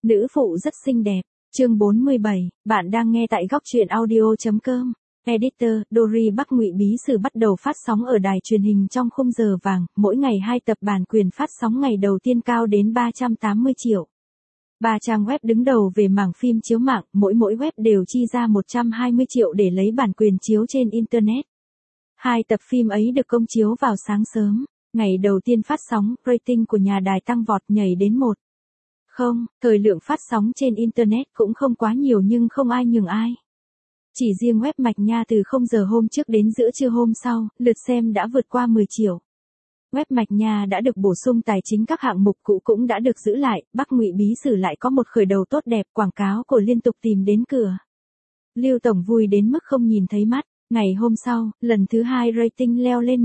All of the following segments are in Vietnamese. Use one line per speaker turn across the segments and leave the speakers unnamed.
Nữ phụ rất xinh đẹp. Chương 47, bạn đang nghe tại góc truyện audio.com. Editor, Dory Bắc Ngụy Bí Sử bắt đầu phát sóng ở đài truyền hình trong khung giờ vàng, mỗi ngày 2 tập, bản quyền phát sóng ngày đầu tiên cao đến 380 triệu. 3 trang web đứng đầu về mảng phim chiếu mạng, mỗi web đều chi ra 120 triệu để lấy bản quyền chiếu trên Internet. 2 tập phim ấy được công chiếu vào sáng sớm. Ngày đầu tiên phát sóng, rating của nhà đài tăng vọt nhảy đến 1. Thời lượng phát sóng trên Internet cũng không quá nhiều nhưng không ai nhường ai. Chỉ riêng web Mạch Nha từ 0 giờ hôm trước đến giữa trưa hôm sau, lượt xem đã vượt qua 10 triệu. Web Mạch Nha đã được bổ sung tài chính, các hạng mục cũ cũng đã được giữ lại, Bắc Ngụy Bí Sử lại có một khởi đầu tốt đẹp, quảng cáo của liên tục tìm đến cửa. Lưu tổng vui đến mức không nhìn thấy mắt. Ngày hôm sau, lần thứ 2 rating leo lên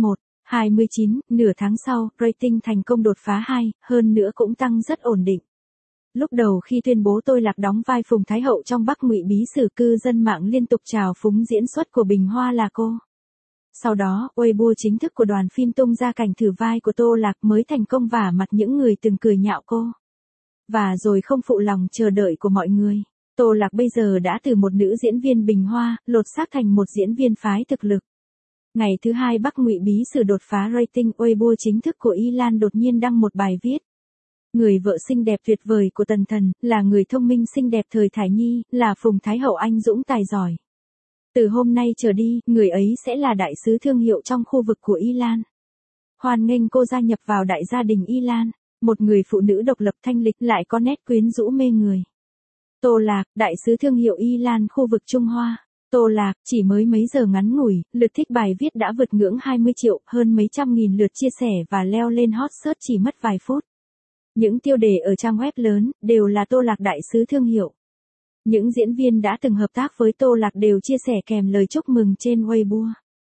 1,29, nửa tháng sau, rating thành công đột phá 2, hơn nữa cũng tăng rất ổn định. Lúc đầu khi tuyên bố Tôi Lạc đóng vai Phùng Thái Hậu trong Bắc Ngụy Bí Sử, cư dân mạng liên tục trào phúng diễn xuất của Bình Hoa là cô. Sau đó, Weibo chính thức của đoàn phim tung ra cảnh thử vai của Tô Lạc mới thành công vả mặt những người từng cười nhạo cô. Và rồi không phụ lòng chờ đợi của mọi người. Tô Lạc bây giờ đã từ một nữ diễn viên bình hoa, lột xác thành một diễn viên phái thực lực. Ngày thứ 2 Bắc Ngụy Bí Sử đột phá rating, Weibo chính thức của Y Lan đột nhiên đăng một bài viết. Người vợ xinh đẹp tuyệt vời của Tần Thần, là người thông minh xinh đẹp thời thải nhi, là Phùng Thái Hậu anh dũng tài giỏi. Từ hôm nay trở đi, người ấy sẽ là đại sứ thương hiệu trong khu vực của Y Lan. Hoan nghênh cô gia nhập vào đại gia đình Y Lan, một người phụ nữ độc lập thanh lịch lại có nét quyến rũ mê người. Tô Lạc, đại sứ thương hiệu Y Lan khu vực Trung Hoa. Tô Lạc, chỉ mới mấy giờ ngắn ngủi, lượt thích bài viết đã vượt ngưỡng 20 triệu, hơn mấy trăm nghìn lượt chia sẻ và leo lên hot search chỉ mất vài phút. Những tiêu đề ở trang web lớn, đều là Tô Lạc đại sứ thương hiệu. Những diễn viên đã từng hợp tác với Tô Lạc đều chia sẻ kèm lời chúc mừng trên Weibo.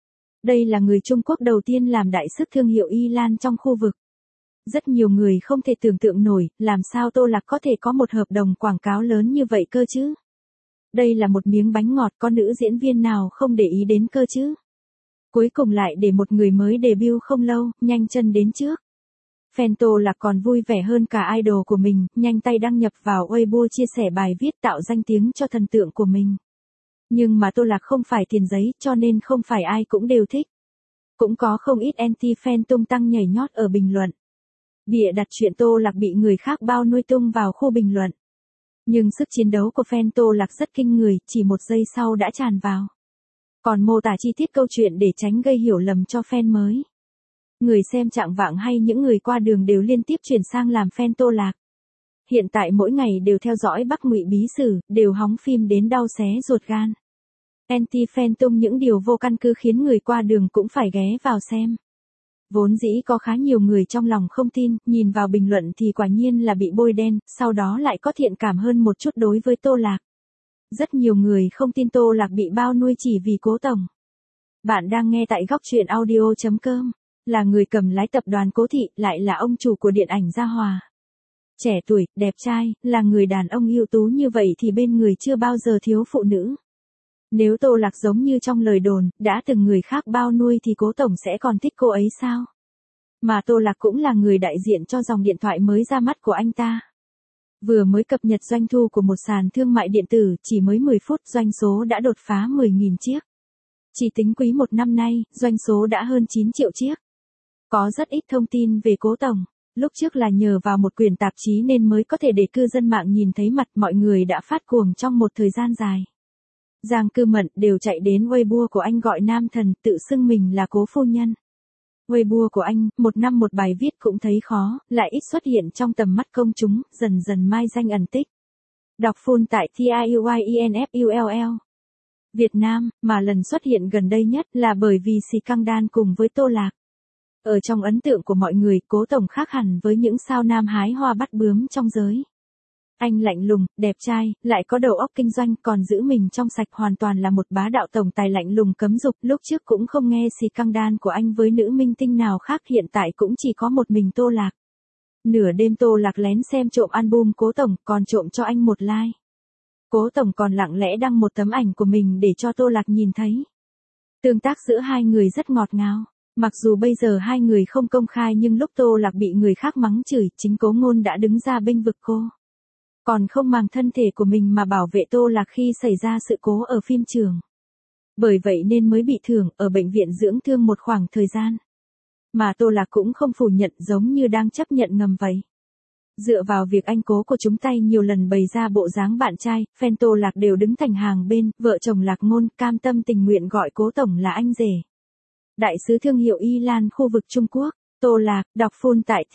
Đây là người Trung Quốc đầu tiên làm đại sứ thương hiệu Y Lan trong khu vực. Rất nhiều người không thể tưởng tượng nổi, làm sao Tô Lạc có thể có một hợp đồng quảng cáo lớn như vậy cơ chứ? Đây là một miếng bánh ngọt, có nữ diễn viên nào không để ý đến cơ chứ? Cuối cùng lại để một người mới debut không lâu, nhanh chân đến trước. Fan Tô Lạc còn vui vẻ hơn cả idol của mình, nhanh tay đăng nhập vào Weibo chia sẻ bài viết tạo danh tiếng cho thần tượng của mình. Nhưng mà Tô Lạc không phải tiền giấy, cho nên không phải ai cũng đều thích. Cũng có không ít anti-fan tung tăng nhảy nhót ở bình luận. Bịa đặt chuyện Tô Lạc bị người khác bao nuôi tung vào khu bình luận. Nhưng sức chiến đấu của fan Tô Lạc rất kinh người, chỉ 1 giây sau đã tràn vào. Còn mô tả chi tiết câu chuyện để tránh gây hiểu lầm cho fan mới. Người xem trạng vạng hay những người qua đường đều liên tiếp chuyển sang làm fan Tô Lạc. Hiện tại mỗi ngày đều theo dõi Bắc Ngụy Bí Sử, đều hóng phim đến đau xé ruột gan. Anti-fan tung những điều vô căn cứ khiến người qua đường cũng phải ghé vào xem. Vốn dĩ có khá nhiều người trong lòng không tin, nhìn vào bình luận thì quả nhiên là bị bôi đen, sau đó lại có thiện cảm hơn một chút đối với Tô Lạc. Rất nhiều người không tin Tô Lạc bị bao nuôi chỉ vì Cố tổng. Bạn đang nghe tại góc truyện audio.com. Là người cầm lái tập đoàn Cố Thị, lại là ông chủ của điện ảnh Gia Hòa. Trẻ tuổi, đẹp trai, là người đàn ông ưu tú như vậy thì bên người chưa bao giờ thiếu phụ nữ. Nếu Tô Lạc giống như trong lời đồn, đã từng người khác bao nuôi thì Cố tổng sẽ còn thích cô ấy sao? Mà Tô Lạc cũng là người đại diện cho dòng điện thoại mới ra mắt của anh ta. Vừa mới cập nhật doanh thu của một sàn thương mại điện tử, chỉ mới 10 phút doanh số đã đột phá 10.000 chiếc. Chỉ tính quý 1 năm nay, doanh số đã hơn 9 triệu chiếc. Có rất ít thông tin về Cố tổng. Lúc trước là nhờ vào một quyển tạp chí nên mới có thể để cư dân mạng nhìn thấy mặt, mọi người đã phát cuồng trong một thời gian dài. Giang Cư Mận đều chạy đến Weibo của anh gọi nam thần, tự xưng mình là Cố phu nhân. Weibo của anh, 1 năm một bài viết cũng thấy khó, lại ít xuất hiện trong tầm mắt công chúng, dần dần mai danh ẩn tích. Đọc full tại TIUYINFULL. Việt Nam, mà lần xuất hiện gần đây nhất là bởi vì scandal cùng với Tô Lạc. Ở trong ấn tượng của mọi người, Cố tổng khác hẳn với những sao nam hái hoa bắt bướm trong giới. Anh lạnh lùng, đẹp trai, lại có đầu óc kinh doanh, còn giữ mình trong sạch, hoàn toàn là một bá đạo tổng tài lạnh lùng cấm dục. Lúc trước cũng không nghe scandal của anh với nữ minh tinh nào khác, hiện tại cũng chỉ có một mình Tô Lạc. Nửa đêm Tô Lạc lén xem trộm album Cố tổng, còn trộm cho anh một like. Cố tổng còn lặng lẽ đăng một tấm ảnh của mình để cho Tô Lạc nhìn thấy. Tương tác giữa hai người rất ngọt ngào. Mặc dù bây giờ hai người không công khai nhưng lúc Tô Lạc bị người khác mắng chửi, chính Cố Ngôn đã đứng ra bênh vực cô. Còn không màng thân thể của mình mà bảo vệ Tô Lạc khi xảy ra sự cố ở phim trường. Bởi vậy nên mới bị thương ở bệnh viện dưỡng thương một khoảng thời gian. Mà Tô Lạc cũng không phủ nhận, giống như đang chấp nhận ngầm vậy. Dựa vào việc anh cố của chúng tay nhiều lần bày ra bộ dáng bạn trai, fan Tô Lạc đều đứng thành hàng bên, vợ chồng Lạc Ngôn cam tâm tình nguyện gọi cố tổng là anh rể. Đại sứ thương hiệu Y Lan khu vực Trung Quốc, Tô Lạc, đọc full tại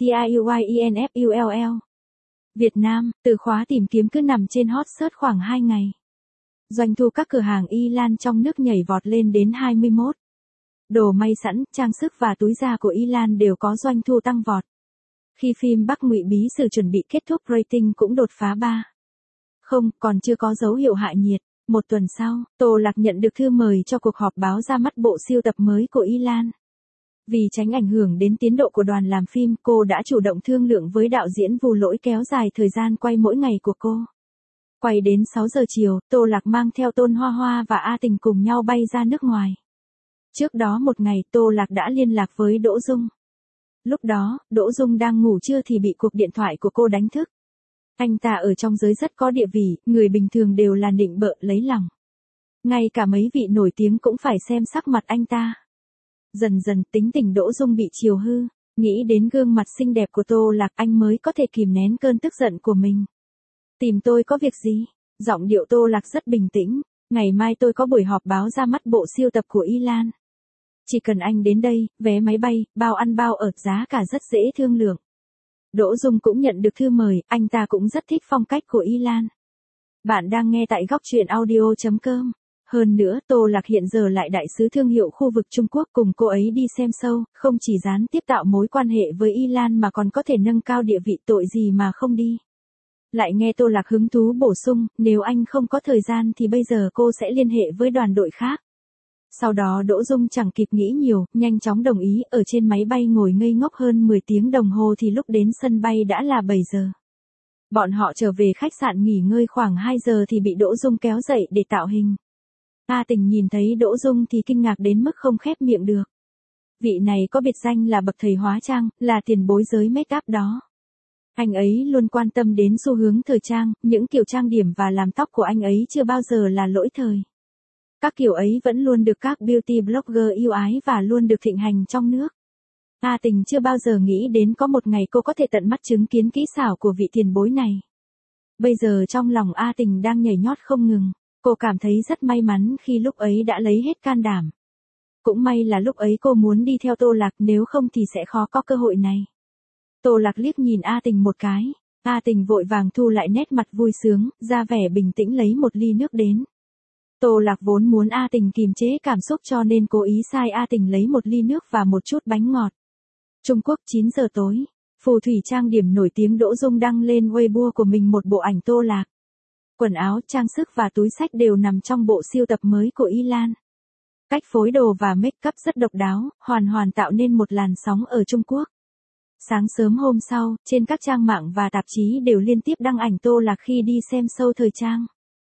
TIUYINFULL. Việt Nam, từ khóa tìm kiếm cứ nằm trên hot search khoảng 2 ngày. Doanh thu các cửa hàng Y Lan trong nước nhảy vọt lên đến 21. Đồ may sẵn, trang sức và túi da của Y Lan đều có doanh thu tăng vọt. Khi phim Bắc Ngụy Bí Sử chuẩn bị kết thúc, rating cũng đột phá 3. Không, còn chưa có dấu hiệu hạ nhiệt. Một tuần sau, Tô Lạc nhận được thư mời cho cuộc họp báo ra mắt bộ siêu tập mới của Y Lan. Vì tránh ảnh hưởng đến tiến độ của đoàn làm phim, cô đã chủ động thương lượng với đạo diễn Vu Lỗi kéo dài thời gian quay mỗi ngày của cô. Quay đến 6 giờ chiều, Tô Lạc mang theo Tôn Hoa Hoa và A Tình cùng nhau bay ra nước ngoài. Trước đó một ngày, Tô Lạc đã liên lạc với Đỗ Dung. Lúc đó, Đỗ Dung đang ngủ trưa thì bị cuộc điện thoại của cô đánh thức. Anh ta ở trong giới rất có địa vị, người bình thường đều là nịnh bợ lấy lòng. Ngay cả mấy vị nổi tiếng cũng phải xem sắc mặt anh ta. Dần dần tính tình Đỗ Dung bị chiều hư, nghĩ đến gương mặt xinh đẹp của Tô Lạc anh mới có thể kìm nén cơn tức giận của mình. Tìm tôi có việc gì? Giọng điệu Tô Lạc rất bình tĩnh, ngày mai tôi có buổi họp báo ra mắt bộ siêu tập của Y Lan. Chỉ cần anh đến đây, vé máy bay, bao ăn bao ở, giá cả rất dễ thương lượng. Đỗ Dung cũng nhận được thư mời, anh ta cũng rất thích phong cách của Y Lan. Bạn đang nghe tại góc truyện audio.com. Hơn nữa, Tô Lạc hiện giờ lại đại sứ thương hiệu khu vực Trung Quốc, cùng cô ấy đi xem show, không chỉ gián tiếp tạo mối quan hệ với Y Lan mà còn có thể nâng cao địa vị, tội gì mà không đi. Lại nghe Tô Lạc hứng thú bổ sung, nếu anh không có thời gian thì bây giờ cô sẽ liên hệ với đoàn đội khác. Sau đó Đỗ Dung chẳng kịp nghĩ nhiều, nhanh chóng đồng ý, ở trên máy bay ngồi ngây ngốc hơn 10 tiếng đồng hồ thì lúc đến sân bay đã là 7 giờ. Bọn họ trở về khách sạn nghỉ ngơi khoảng 2 giờ thì bị Đỗ Dung kéo dậy để tạo hình. A Tình nhìn thấy Đỗ Dung thì kinh ngạc đến mức không khép miệng được. Vị này có biệt danh là bậc thầy hóa trang, là tiền bối giới make up đó. Anh ấy luôn quan tâm đến xu hướng thời trang, những kiểu trang điểm và làm tóc của anh ấy chưa bao giờ là lỗi thời. Các kiểu ấy vẫn luôn được các beauty blogger yêu ái và luôn được thịnh hành trong nước. A Tình chưa bao giờ nghĩ đến có một ngày cô có thể tận mắt chứng kiến kỹ xảo của vị tiền bối này. Bây giờ trong lòng A Tình đang nhảy nhót không ngừng, cô cảm thấy rất may mắn khi lúc ấy đã lấy hết can đảm. Cũng may là lúc ấy cô muốn đi theo Tô Lạc, nếu không thì sẽ khó có cơ hội này. Tô Lạc liếc nhìn A Tình một cái, A Tình vội vàng thu lại nét mặt vui sướng, ra vẻ bình tĩnh lấy một ly nước đến. Tô Lạc vốn muốn A Tình kìm chế cảm xúc cho nên cố ý sai A Tình lấy một ly nước và một chút bánh ngọt. Trung Quốc 9 giờ tối, phù thủy trang điểm nổi tiếng Đỗ Dung đăng lên Weibo của mình một bộ ảnh Tô Lạc. Quần áo, trang sức và túi xách đều nằm trong bộ siêu tập mới của Y Lan. Cách phối đồ và make up rất độc đáo, hoàn tạo nên một làn sóng ở Trung Quốc. Sáng sớm hôm sau, trên các trang mạng và tạp chí đều liên tiếp đăng ảnh Tô Lạc khi đi xem show thời trang.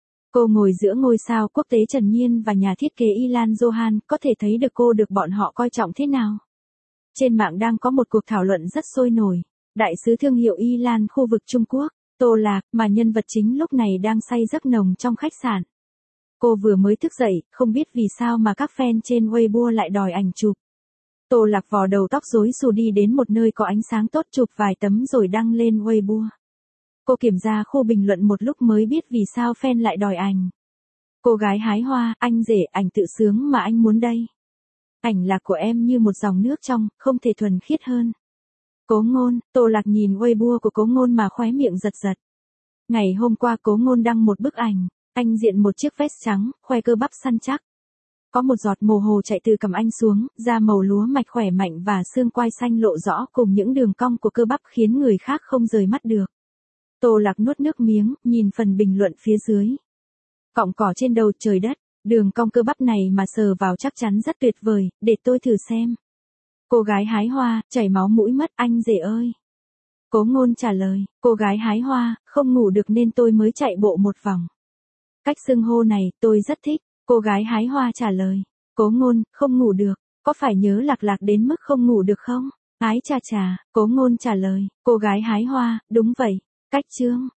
Cô ngồi giữa ngôi sao quốc tế Trần Nhiên và nhà thiết kế Ilan Johan, có thể thấy được cô được bọn họ coi trọng thế nào. Trên mạng đang có một cuộc thảo luận rất sôi nổi. Đại sứ thương hiệu Ilan khu vực Trung Quốc, Tô Lạc, mà nhân vật chính lúc này đang say giấc nồng trong khách sạn. Cô vừa mới thức dậy, không biết vì sao mà các fan trên Weibo lại đòi ảnh chụp. Tô Lạc vò đầu tóc rối xù đi đến một nơi có ánh sáng tốt chụp vài tấm rồi đăng lên Weibo. Cô kiểm tra khu bình luận một lúc mới biết vì sao fan lại đòi ảnh. Cô gái hái hoa, anh rể, ảnh tự sướng mà anh muốn đây. Ảnh lạc của em như một dòng nước trong, không thể thuần khiết hơn. Cố Ngôn, Tô Lạc nhìn Weibo của Cố Ngôn mà khóe miệng giật giật. Ngày hôm qua Cố Ngôn đăng một bức ảnh, anh diện một chiếc vest trắng, khoe cơ bắp săn chắc. Có một giọt mồ hôi chạy từ cằm anh xuống, da màu lúa mạch khỏe mạnh và xương quai xanh lộ rõ cùng những đường cong của cơ bắp khiến người khác không rời mắt được. Tô Lạc nuốt nước miếng, nhìn phần bình luận phía dưới. Cọng cỏ trên đầu trời đất, đường cong cơ bắp này mà sờ vào chắc chắn rất tuyệt vời, để tôi thử xem. Cô gái hái hoa, chảy máu mũi mất, anh rể ơi. Cố Ngôn trả lời, cô gái hái hoa, không ngủ được nên tôi mới chạy bộ một vòng. Cách xưng hô này, tôi rất thích. Cô gái hái hoa trả lời, Cố Ngôn, không ngủ được, có phải nhớ Lạc Lạc đến mức không ngủ được không? Ái chà chà, Cố Ngôn trả lời, cô gái hái hoa, đúng vậy. Cách chương